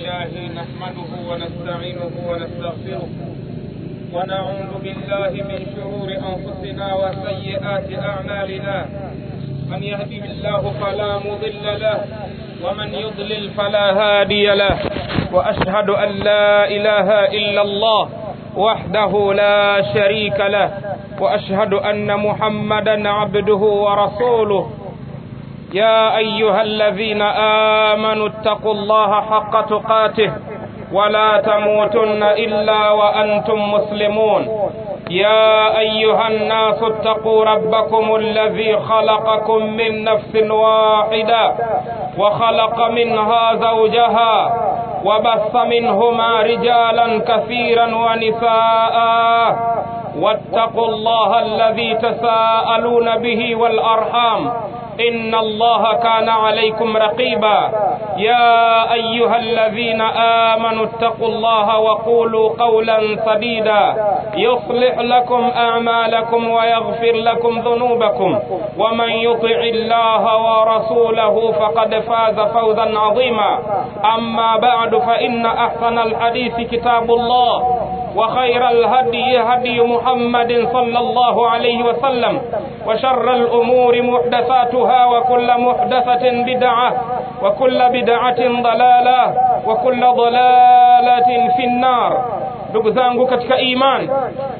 لله نحمده ونستعينه ونستغفره ونعوذ بالله من شرور أنفسنا وسيئات أعمالنا. من يهده الله فلا مضل له ومن يضلل فلا هادي له. وأشهد أن لا إله إلا الله وحده لا شريك له وأشهد أن محمدا عبده ورسوله. يا أيها الذين آمنوا اتقوا الله حق تقاته ولا تموتن إلا وأنتم مسلمون. يا أيها الناس اتقوا ربكم الذي خلقكم من نفس واحدة وخلق منها زوجها وبث منهما رجالا كثيرا ونساء. واتقوا الله الذي تساءلون به والأرحام إن الله كان عليكم رقيبا. يا أيها الذين آمنوا اتقوا الله وقولوا قولا سديدا يصلح لكم أعمالكم ويغفر لكم ذنوبكم ومن يطع الله ورسوله فقد فاز فوزا عظيما. أما بعد فإن أحسن الحديث كتاب الله وخير الهدي هدي محمد صلى الله عليه وسلم وشر الأمور محدثاتها وكل محدثة بدعة وكل بدعة ضلالة وكل ضلالة في النار. ndugu zangu katika iman,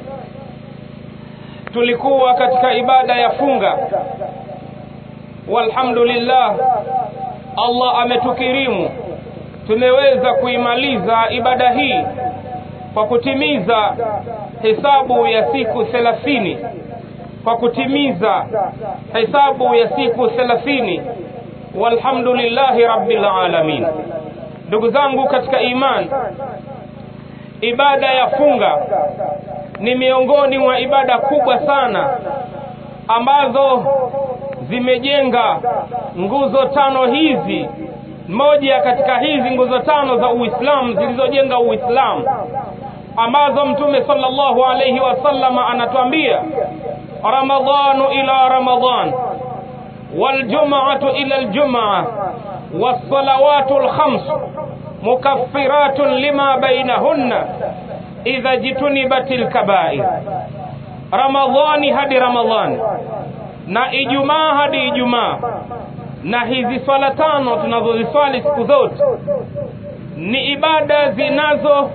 tulikuwa katika ibada ya funga. Walhamdulillah, Allah ametukirimu, tumeweza kuimaliza ibada hii kwa kutimiza hesabu ya siku 30, kwa kutimiza hesabu ya siku 30. Walhamdulillahi rabbil alamin. Ndugu zangu katika iman, ibada ya funga ni miongoni mwa ibada kubwa sana ambazo zimejenga nguzo tano hizi. Moja katika hizi nguzo tano za Uislamu zilizojenga Uislamu, ambazo Mtume sallallahu alayhi wasallam anatuambia Ramadhanu ila Ramadhan wal jum'atu ila al jum'ah was salawatul khams mukaffiratun lima bainahunna idha jitunibatil kaba'ir. Ramadhani hadi Ramadhani na Ijumaa hadi Ijumaa, na hizi swala tano tunazoziswali siku zote ni ibada zinazo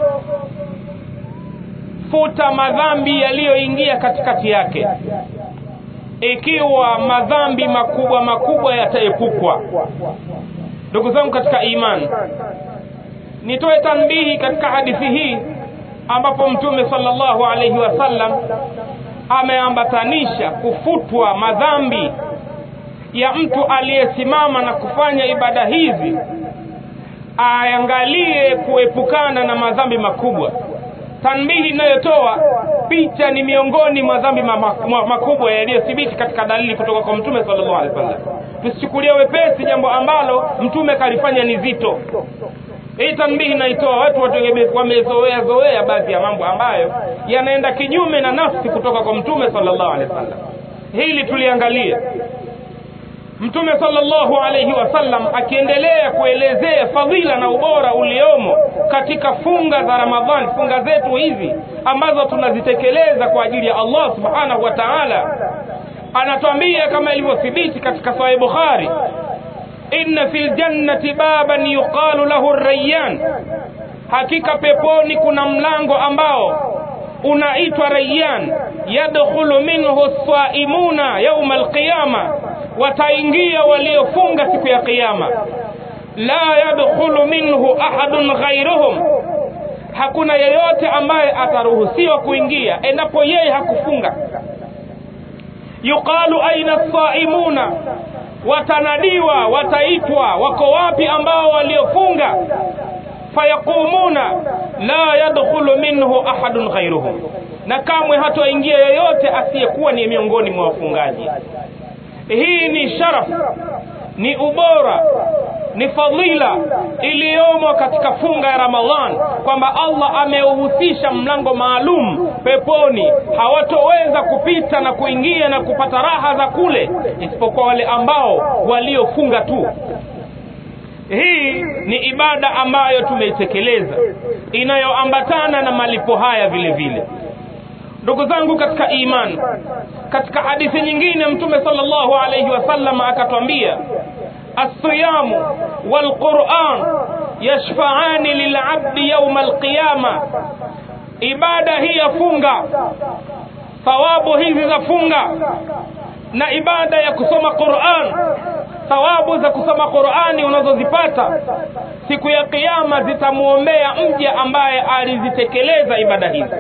futa madhambi yaliyoingia katikati yake. Ikiwa madhambi makubwa yataepukwa. Ndugu zangu katika imani, nitoe tanbihi katika hadithi hii ambapo Mtume sallallahu alayhi wasallam ameambatanisha kufutwa madhambi ya mtu aliyesimama na kufanya ibada hizi, aangalie kuepukana na madhambi makubwa. Tanbihi inayotoa picha ni miongoni mwa dhambi makubwa yaliyothibiti katika dalili kutoka kwa Mtume sallallahu alaihi wasallam. Tusichukulie wepesi jambo ambalo Mtume kalifanya ni zito. Hii tanbihi inaitoa watu wamezoea baadhi ya mambo ambayo yanaenda kinyume na nafsi kutoka kwa Mtume sallallahu alaihi wasallam. Hili tuliangalia. Mtume sallallahu alayhi wasallam akiendelea kuelezea fadhila na ubora uliomo katika funga za Ramadhani, funga zetu hizi ambazo tunazitekeleza kwa ajili ya Allah subhanahu wa ta'ala, anatuambia kama ilivyothibiti katika Sahih Bukhari, inna fil jannati baban yuqalu lahu ar-rayyan, hakika peponi kuna mlango ambao unaitwa Rayyan, yadkhulu minhu as-saimuna yawm al-qiyama, wataingia waliofunga siku ya kiyama. La yadkhulu minhu ahadun ghayruhum, hakuna yeyote ambaye ataruhusiwa kuingia endapo yeye hakufunga. Yuqalu aina as-saimuna, watanadiwa, wataitwa, wako wapi ambao waliofunga? Fayaqumuna la yadkhulu minhu ahadun ghayruhum, na kamwe hatoingia yeyote asiyekuwa ni miongoni mwa wafungaji. Hii ni sharaf, ni ubora, ni fadhila iliyomo katika funga ya Ramadhan, kwamba Allah ameuhusisha mlango maalum peponi. Hawatoweza kupita na kuingia na kupata raha za kule isipokuwa wale ambao waliofunga tu. hii ni ibada ambayo tumeitekeleza inayoambatana na malipo haya vile vile. Ndugu zangu katika imani, katika hadithi nyingine Mtume sallallahu alayhi wasallam akatwambia, as-siyamu wal-Qur'an yashfa'ani lil-'abdi yawm al-qiyama. Ibada hii ya funga, thawabu hizi za funga na ibada ya kusoma Qur'an, thawabu za kusoma Qur'ani unazozipata siku ya kiyama zitamuombea mja ambaye alizitekeleza ibada hizi.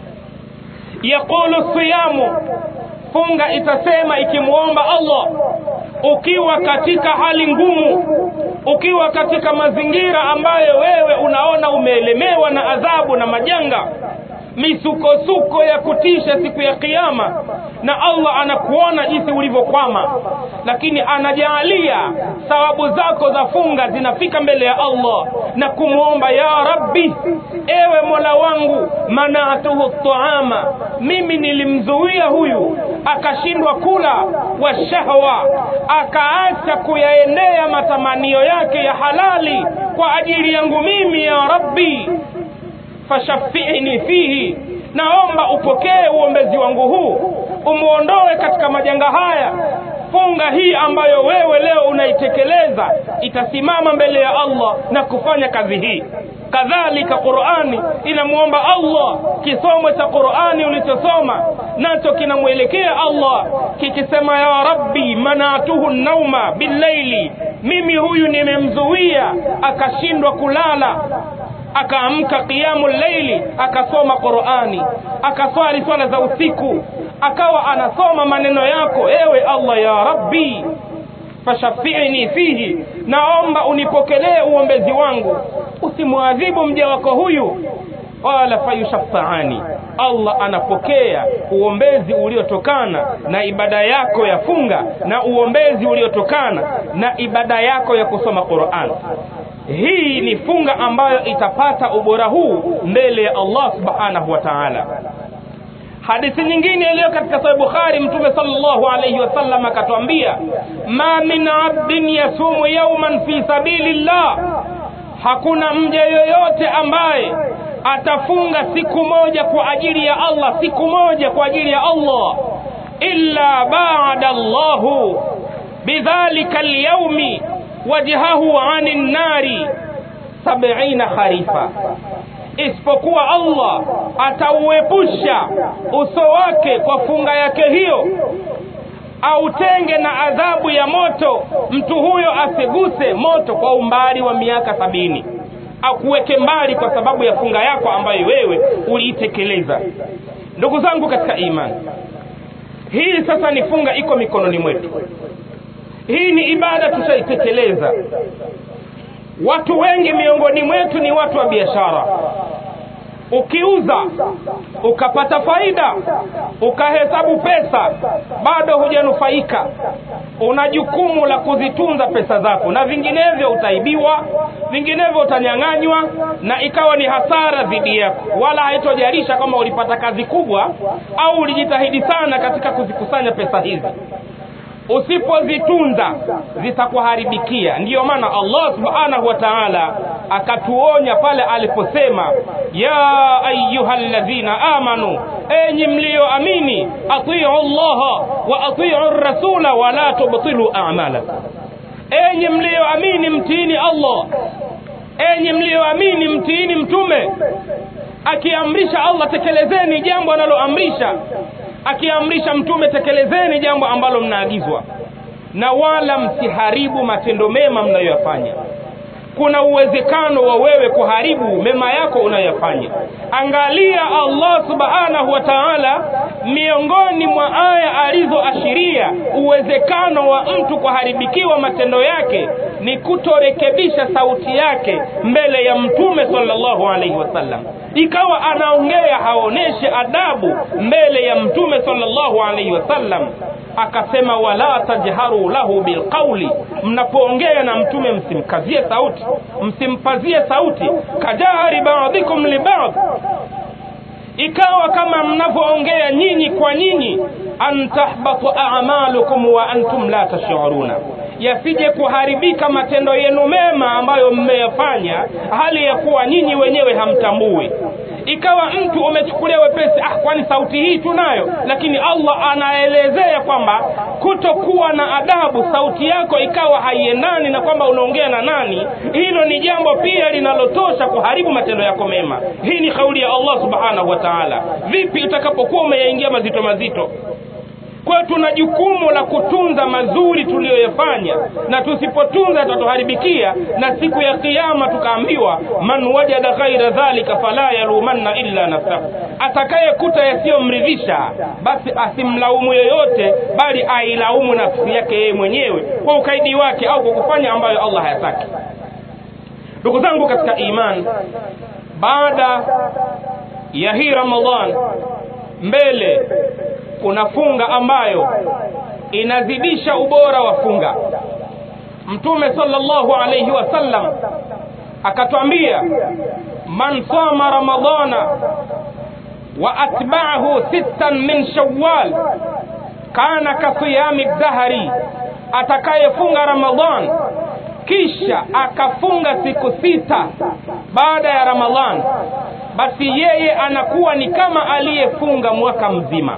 Yaqulu siyamu, funga itasema ikimuomba Allah, ukiwa katika hali ngumu, ukiwa katika mazingira ambayo wewe unaona umeelemewa na adhabu na majanga, misukosuko ya kutisha siku ya kiyama, na Allah anakuona jinsi ulivyokwama, lakini anajalia thawabu zako za funga zinafika mbele ya Allah na kumuomba, ya Rabbi, ewe Mola wangu, mana'atuhu at-ta'ama, mimi nilimzuia huyu akashindwa kula, wa shahwa, akaacha kuyaendea matamanio yake ya halali kwa ajili yangu mimi, ya Rabbi, fashafi'ni fihi, naomba upokee uombezi wangu huu, umuondoe katika majanga haya. Funga hii ambayo wewe leo unaitekeleza itasimama mbele ya Allah na kufanya kazi hii. Kadhalika Qur'ani inamuomba Allah, kisomo cha Qur'ani ulichosoma nacho kinamuelekea Allah kikisema, ya Rabbi, mana'atuhu an-nauma bil-laili, mimi huyu nimemzuia akashindwa kulala, akaamka qiyamul layli, akasoma Qur'ani, akaswali swala za usiku, akawa anasoma maneno yako, ewe Allah, ya Rabbi, fashafi'ni fihi, naomba unipokelee uombezi wangu, usimwadhibu mja wako huyu. Wala fayushafa'ani, Allah anapokea uombezi uliotokana na ibada yako ya funga na uombezi uliotokana na ibada yako ya kusoma Qur'an. Hii ni funga ambayo itapata ubora huu mbele ya Allah subhanahu wa ta'ala. Hadithi nyingine iliyo katika Sahih Bukhari, Mtume sallallahu alayhi wasallam akatwambia, ma min 'abdin yasumu yawman fi sabilillah, hakuna mja yoyote ambaye atafunga siku moja kwa ajili ya Allah, siku moja kwa ajili ya Allah, illa ba'ada Allahu bidhalika al-yawmi wajhahu 'anil nari 70 kharifa, isipokuwa Allah atauepusha uso wake kwa funga yake hiyo, autenge na adhabu ya moto, mtu huyo asiguse moto kwa umbali wa miaka 70, akuweke mbali kwa sababu ya funga yako ambayo wewe uliitekeleza. Ndugu zangu katika imani, hii sasa ni funga iko mikononi mwetu. Hii ni ibada tushaitekeleza. Watu wengi miongoni mwetu ni watu wa biashara. Ukiuza ukapata faida, ukahesabu pesa, bado hujanufaika. Una jukumu la kuzitunza pesa zako, na vinginevyo utaibiwa, vinginevyo utanyang'anywa, na ikawa ni hasara dhidi yako. Wala haitojalisha kama ulipata kazi kubwa au ulijitahidi sana katika kuzikusanya pesa hizi. Usipozitunza zitakuharibikia. Ndiyo maana Allah subhanahu wa ta'ala akatuonya pale aliposema, ya ayyuhalladhina amanu, enyi mlioamini, atii'u Allah wa atii'u ar-rasula wa la tubtilu a'malakum. Enyi mlioamini, mtiini Allah. Enyi mlioamini, mtiini mtume. Akiamrisha Allah, tekelezeni jambo analoamrisha. Akiamrisha mtume, tekelezeni jambo ambalo mnaagizwa, na wala msiharibu matendo mema mnayoyafanya. Kuna uwezekano wa wewe kuharibu mema yako unayoyafanya. Angalia Allah subhanahu wa ta'ala, miongoni mwa aya alizoashiria uwezekano wa mtu kuharibikiwa matendo yake ni kutorekebisha sauti yake mbele ya mtume sallallahu alaihi wasallam. Ikawa anaongea haoneshe adabu mbele ya mtume sallallahu alaihi wasallam, akasema, wala tajharu lahu bilqawli, mnapoongea na mtume msimkazie sauti, msimpazie sauti, kajahari ba'dikum li ba'd, ikawa kama mnavyoongea nyinyi kwa nyinyi, antahbatu a'malukum wa antum la tash'uruna, yasije kuharibika matendo yenu mema ambayo mmeyafanya hali ya kuwa nyinyi wenyewe hamtambui. Ikawa mtu umechukulia wepesi, kwani sauti hii tunayo, lakini Allah anaelezea kwamba kutokuwa na adabu, sauti yako ikawa haiendani na kwamba unaongea na nani, hilo ni jambo pia linalotosha kuharibu matendo yako mema. Hii ni kauli ya Allah subhanahu wa ta'ala. Vipi utakapokuwa umeyaingia mazito mazito? Kwa tuna jukumu la kutunza mazuri tuliyoyafanya, na tusipotunza yatatuharibikia, na siku ya kiyama tukaambiwa man wajada ghaira dhalika fala yalumanna illa nafsahu, atakayekuta yasiyomridhisha basi asimlaumu yoyote, bali ailaumu nafsi yake yeye mwenyewe kwa ukaidi wake au kwa kufanya ambayo Allah hayataki. Ndugu zangu katika iman, baada ya hii Ramadhan mbele kuna funga ambayo inazidisha ubora wa funga. Mtume sallallahu alayhi wasallam akatwambia, man sama ramadana wa atba'ahu 6 min shawwal kana kasiyami dahri, atakayefunga Ramadhan kisha akafunga siku 6 baada ya Ramadhan, basi yeye anakuwa ni kama aliyefunga mwaka mzima.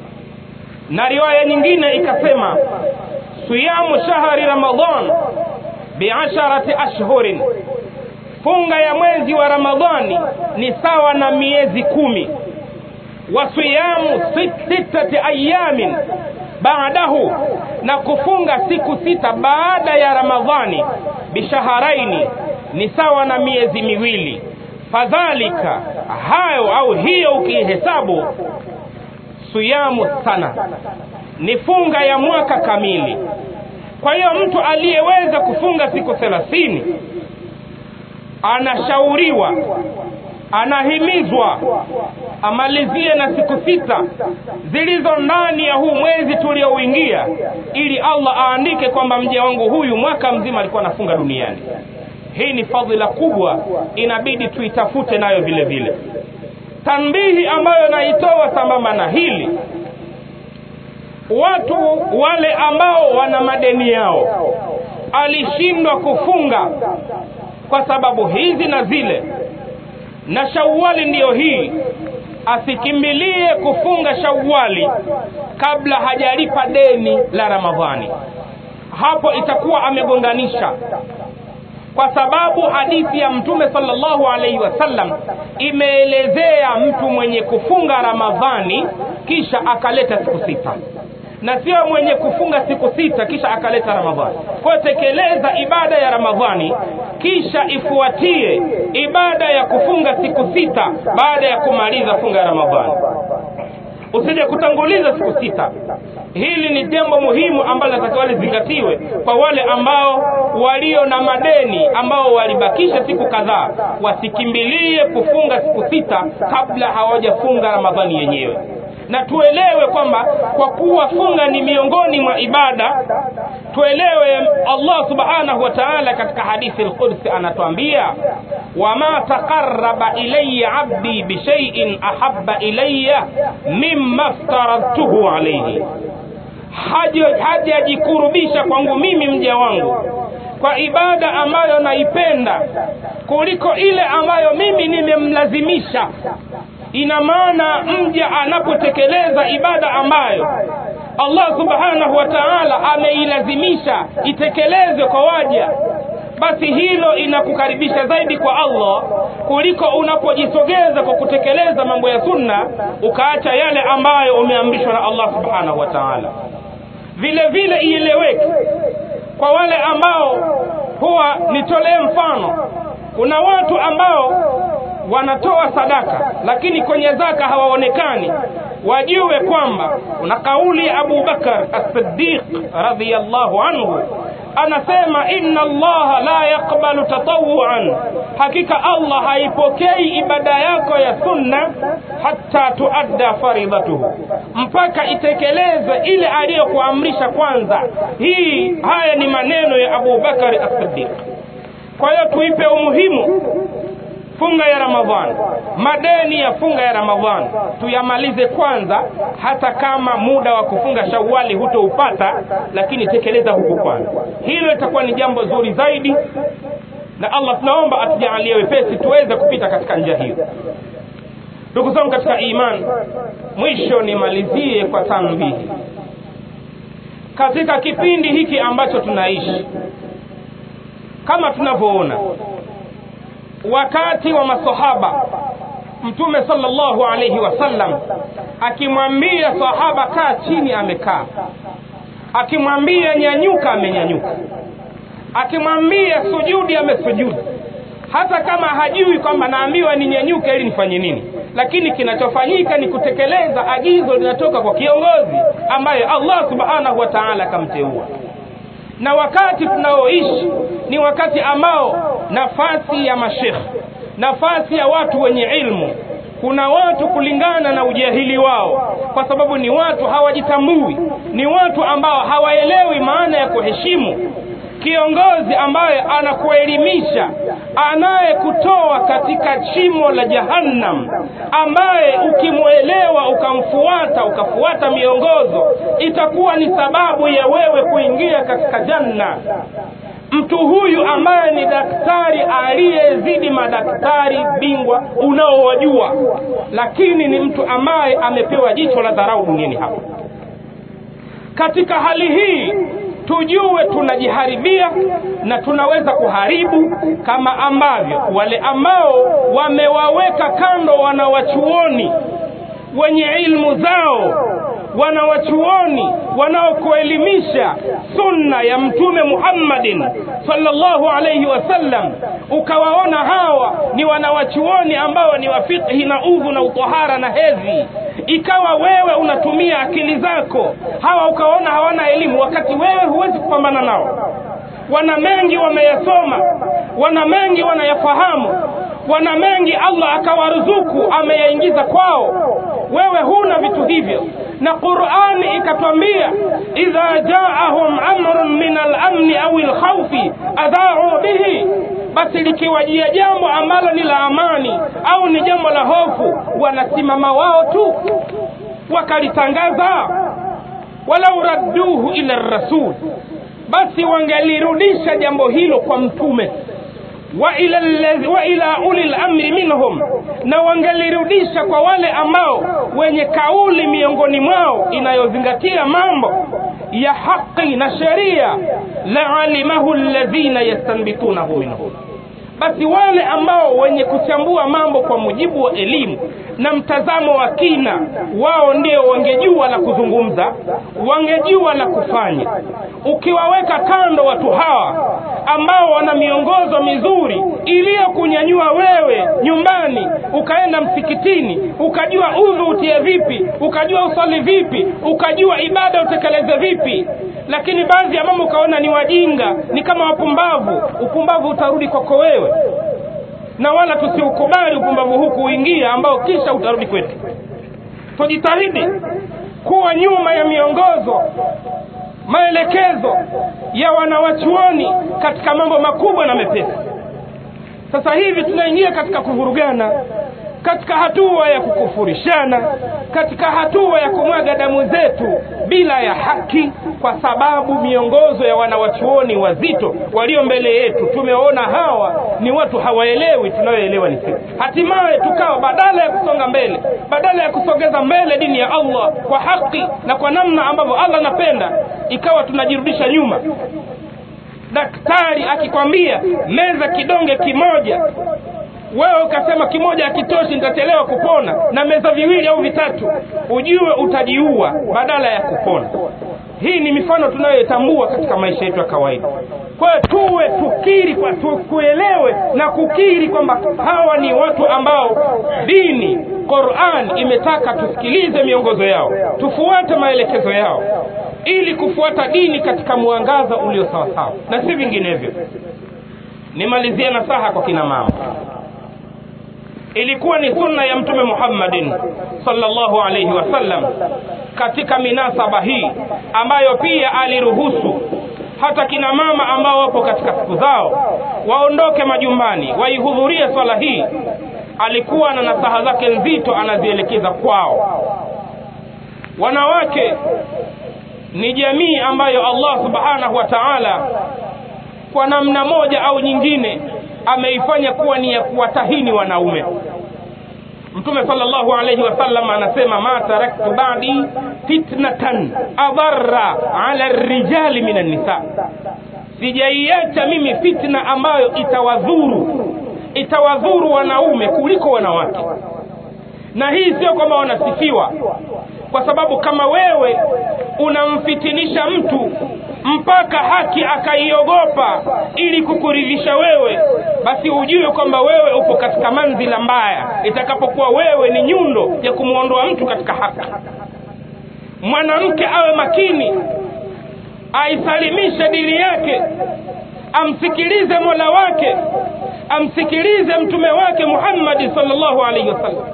Na riwaya nyingine ikasema, siyamu shahri Ramadhan bi'asharati ashhurin, funga ya mwezi wa Ramadhani ni sawa na miezi 10. wa siyamu 6 ayamin baadahu, na kufunga siku 6 baada ya Ramadhani bishaharaini ni sawa na miezi 2. Fadhalika, hayo au hiyo ukihesabu, siyamu sana, ni funga ya mwaka kamili. Kwa hiyo mtu aliyeweza kufunga siku 30 anashauriwa, anahimizwa amalizie na siku 6 zilizo ndani ya huu mwezi tuliouingia, ili Allah aandike kwamba mja wangu huyu mwaka mzima alikuwa anafunga duniani. Hii ni fadhila kubwa, inabidi tuitafute nayo vile vile. Tanbihi ambayo naitoa sambamba na hili, watu wale ambao wana madeni yao, alishindwa kufunga kwa sababu hizi na zile, na Shawwali ndiyo hii, asikimbilie kufunga Shawwali kabla hajalipa deni la Ramadhani. Hapo itakuwa amegonganisha, kwa sababu hadithi ya Mtume sallallahu alaihi wasallam imeelezea mtu mwenye kufunga Ramadhani kisha akaleta siku 6, na sio mwenye kufunga siku 6 kisha akaleta Ramadhani. Kwa tekeleza ibada ya Ramadhani kisha ifuatie ibada ya kufunga siku 6 baada ya kumaliza funga ya Ramadhani. Usije kutanguliza siku 6. Hili ni jambo muhimu ambalo natakiwa lizingatiwe kwa wale ambao walio na madeni, ambao walibakisha siku kadhaa, wasikimbilie kufunga siku 6 kabla hawajafunga Ramadhani yenyewe. Na tuelewe kwamba kwa kuwa funga ni miongoni mwa ibada, tuelewe Allah subhanahu wa ta'ala katika hadithi al-Qudsi anatuambia, wama taqarraba ilayya 'abdi bi shay'in ahabba ilayya mimma aftaradtuhu alayhi, hajajikurubisha kwangu mimi mja wangu kwa ibada ambayo naipenda kuliko ile ambayo mimi nimemlazimisha. Ina maana mja anapotekeleza ibada ambayo Allah subhanahu wa ta'ala ameilazimisha itekelezwe kwa waja, basi hilo inakukaribisha zaidi kwa Allah kuliko unapojisogeza kwa kutekeleza mambo ya sunna ukaacha yale ambayo umeamrishwa na Allah subhanahu wa ta'ala. Vile vile ieleweke kwa wale ambao huwa, nitolee mfano, kuna watu ambao wanatoa sadaka lakini kwenye zaka hawaonekani. Wajue kwamba kuna kauli ya Abu Bakar as-Siddiq radhiyallahu anhu, anasema inna Allah la yaqbalu tatawuan, hakika Allah haipokei ibada yako ya sunna hatta tuadda faridatuhu, mpaka itekelezwe ile aliyokuamrisha kwanza. Haya ni maneno ya Abu Bakar as-Siddiq. Kwa hiyo tuipe umuhimu funga ya Ramadhani, madeni ya funga ya Ramadhani tuyamalize kwanza, hata kama muda wa kufunga Shawwali hutoupata, lakini tekeleza huko kwanza. Hilo litakuwa ni jambo zuri zaidi, na Allah tunaomba atujalie wepesi tuweze kupita katika njia hiyo. Ndugu zangu katika imani, mwisho nimalizie kwa tanbihi. Katika kipindi hiki ambacho tunaishi, kama tunavyoona wakati wa masahaba, Mtume sallallahu alayhi wasallam akimwambia sahaba kaa chini, amekaa; akimwambia nyanyuka, amenyanyuka; akimwambia sujudi, amesujudi, hata kama hajui kwamba naambiwa ninyanyuke ili nifanye nini, lakini kinachofanyika ni kutekeleza agizo linatoka kwa kiongozi ambaye Allah subhanahu wa ta'ala kamteua. Na wakati tunaoishi ni wakati ambao nafasi ya mashekh, nafasi ya watu wenye ilmu, kuna watu kulingana na ujahili wao, kwa sababu ni watu hawajitambui, ni watu ambao hawaelewi maana ya kuheshimu kiongozi ambaye anakuelimisha, anayekutoa katika shimo la jahannam, ambaye ukimuelewa ukamfuata, ukafuata miongozo, itakuwa ni sababu ya wewe kuingia katika janna. Mtu huyu ambaye ni daktari aliyezidi madaktari bingwa unaowajua, lakini ni mtu ambaye amepewa jicho la dharau duniani hapa. Katika hali hii tujue tunajiharibia na tunaweza kuharibu, kama ambavyo wale ambao wamewaweka kando wanawachuoni wenye ilmu zao, wanawachuoni wanaokuelimisha sunna ya Mtume Muhammadin sallallahu alayhi wasallam, ukawaona hawa ni wanawachuoni ambao ni wa fiqhi na udhu na utahara na hedhi, ikawa wewe unatumia akili zako, hawa ukaona hawana elimu, wakati wewe huwezi kupambana nao. Wana mengi wameyasoma, wana mengi wanayafahamu, wana mengi Allah akawaruzuku ameyaingiza kwao, wewe huna vitu hivyo. Na Qur'ani ikatwambia idha ja'ahum amrun min al-amn aw al-khawfi adha'u bihi, basi likiwajia jambo ambalo ni la amani au ni jambo la hofu, wanasimama wao tu wakalitangaza. Walau radduhu ila ar-rasul, basi wangelirudisha jambo hilo kwa mtume, wa ila ulil amri minhum, na wangelirudisha kwa wale ambao wenye kauli miongoni mwao inayozingatia mambo ya haki na sheria, la'alimahu alladhina yastanbitunahu minhum, basi wale ambao wenye kuchambua mambo kwa mujibu wa elimu na mtazamo wa kina, wao ndio wangejua la kuzungumza, wangejua la kufanya. Ukiwaweka kando watu hawa ambao wana miongozo mizuri iliyokunyanyua wewe nyumbani, ukaenda msikitini, ukajua udhu utie vipi, ukajua usali vipi, ukajua ibada utekeleze vipi, lakini baadhi ya mambo ukaona ni wajinga, ni kama wapumbavu, upumbavu utarudi kwako wewe, na wala tusiukubali upumbavu huku uingia ambao kisha utarudi kwetu. Tujitahidi kuwa nyuma ya miongozo, maelekezo ya wanawachuoni katika mambo makubwa na mepesi. Sasa hivi tunaingia katika kuvurugana, katika hatua ya kukufurishana, katika hatua ya kumwaga damu zetu bila ya haki, kwa sababu miongozo ya wanawachuoni wazito walio mbele yetu tumeona hawa ni watu hawaelewi tunayoelewa ni sisi. Hatimaye tukawa badala ya kusonga mbele, badala ya kusogeza mbele dini ya Allah kwa haki na kwa namna ambavyo Allah anapenda, ikawa tunajirudisha nyuma. Daktari akikwambia meza kidonge kimoja, wewe ukasema kimoja hakitoshi, nitachelewa kupona, na meza viwili au vitatu, ujue utajiua badala ya kupona. Hii ni mifano tunayotambua katika maisha yetu ya kawaida. Kwa hiyo tuwe tukiri, kwa tukuelewe na kukiri kwamba hawa ni watu ambao dini, Qur'an imetaka tusikilize miongozo yao, tufuate maelekezo yao, ili kufuata dini katika mwangaza ulio sawa sawa na si vinginevyo. Nimalizie nasaha kwa kina mama. Ilikuwa ni sunna ya Mtume Muhammadin sallallahu alayhi wasallam katika minasaba hii ambayo pia aliruhusu hata kina mama ambao wapo katika siku zao waondoke majumbani waihudhurie swala hii. Alikuwa na nasaha zake nzito anazielekeza kwao. Wanawake ni jamii ambayo Allah subhanahu wa ta'ala kwa namna moja au nyingine ameifanya kuwa ni ya kuwatahini wanaume. Mtume sallallahu alayhi wasallam anasema, ma taraktu ba'di fitnatan adarra ala ar-rijali minan nisa, sijaiacha mimi fitna ambayo itawadhuru wanaume kuliko wanawake. Na hii sio kwamba wanasifiwa, kwa sababu kama wewe unamfitinisha mtu mpaka haki akaiogopa ili kukuridhisha wewe, basi ujue kwamba wewe upo katika manzila mbaya itakapokuwa wewe ni nyundo ya kumuondoa mtu katika haki. Mwanamke awe makini, aisalimishe dini yake, amsikilize Mola wake, amsikilize mtume wake Muhammad sallallahu alaihi wasallam,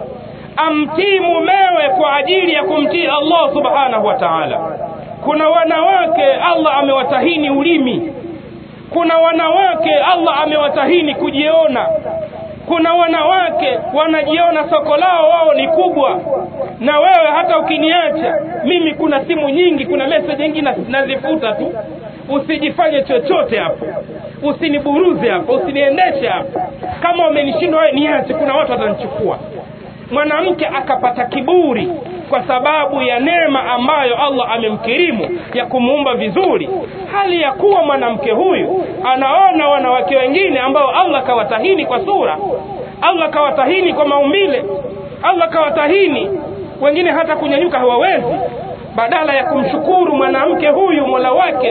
amtii mumewe kwa ajili ya kumtii Allah subhanahu wa ta'ala. Kuna wanawake Allah amewatahini ulimi, kuna wanawake Allah amewatahini kujiona, kuna wanawake wanajiona soko lao wao ni kubwa. Na wewe hata ukiniacha mimi, kuna simu nyingi, kuna message nyingi nazifuta tu. Usijifanye chochote hapo, usiniburuze hapo, usiniendeshe hapo. Kama umenishindwa wewe niache, kuna watu watanichukua. Mwanamke akapata kiburi kwa sababu ya neema ambayo Allah amemkirimu ya kumuumba vizuri, hali ya kuwa mwanamke huyu anaona wanawake wengine ambao Allah kawatahini kwa sura, Allah kawatahini kwa maumbile, Allah kawatahini wengine hata kunyanyuka hawawezi. Badala ya kumshukuru mwanamke huyu Mola wake,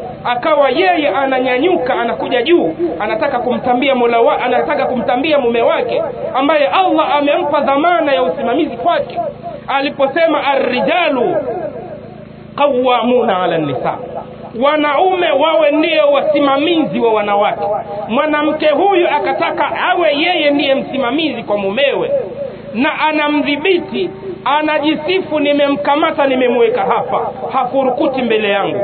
akawa yeye ananyanyuka, anakuja juu, anataka kumtambia anataka kumtambia mume wake ambaye Allah amempa dhamana ya usimamizi kwake. Aliposema ar-rijalu qawwamuna 'ala an-nisa, wanaume wawe ndio wasimamizi wa wanawake. Mwanamke huyu akataka awe yeye ndiye msimamizi kwa mumewe na anamdhibiti, anajisifu, nimemkamata, nimemweka hapa, hafurukuti mbele yangu.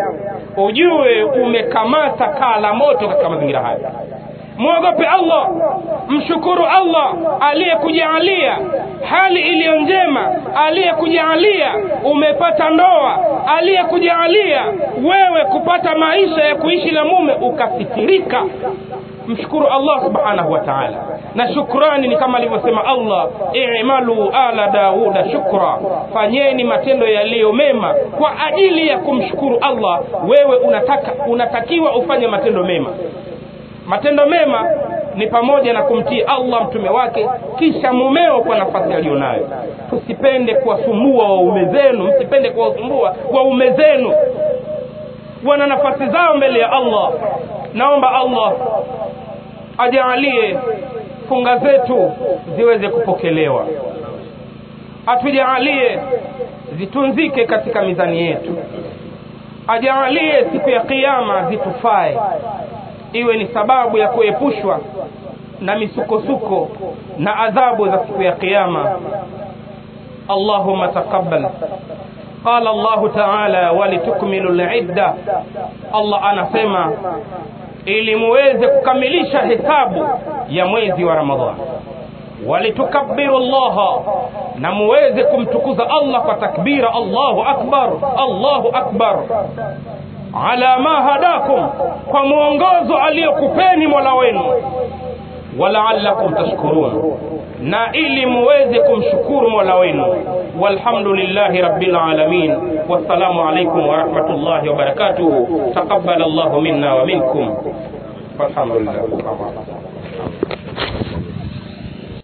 Ujue umekamata kala moto katika mazingira haya. Muogope Allah, mshukuru Allah aliyekujalia hali iliyo njema, aliyekujalia umepata ndoa, aliyekujalia wewe kupata maisha ya kuishi na mume ukasitirika. Mshukuru Allah subhanahu wa ta'ala. Na shukrani ni kama alivyosema Allah, i'malu ala Dauda shukra, fanyeni matendo yaliyo mema kwa ajili ya kumshukuru Allah. Wewe unatakiwa ufanye matendo mema. Matendo mema ni pamoja na kumtii Allah, mtume wake, kisha mumeo kwa nafasi alionayo. Tusipende kuwasumbua waume zenu, msipende kuwasumbua waume zenu, wana nafasi zao mbele ya Allah. Naomba Allah ajalie funga zetu ziweze kupokelewa, atujalie zitunzike katika mizani yetu, ajalie siku ya kiyama zitufae, iwe ni sababu ya kuepushwa na misukosuko na adhabu za siku ya kiyama. Allahumma taqabbal. Qala Allah ta'ala, walitukmilu al-idda. Allah anasema ili muweze kukamilisha hesabu ya mwezi wa Ramadhani. Walitukabbiru Allah, na muweze kumtukuza Allah kwa takbira, Allahu akbar, Allahu akbar, ala ma hadakum, kwa muongozo aliyokupeni Mola wenu, wala'allakum tashkurun, na ili muweze kumshukuru Mola wenu. Walhamdulillahi rabbil alamin, wassalamu alaykum wa rahmatullahi wa barakatuh. Taqabbal Allahu minna wa minkum. Alhamdulillah.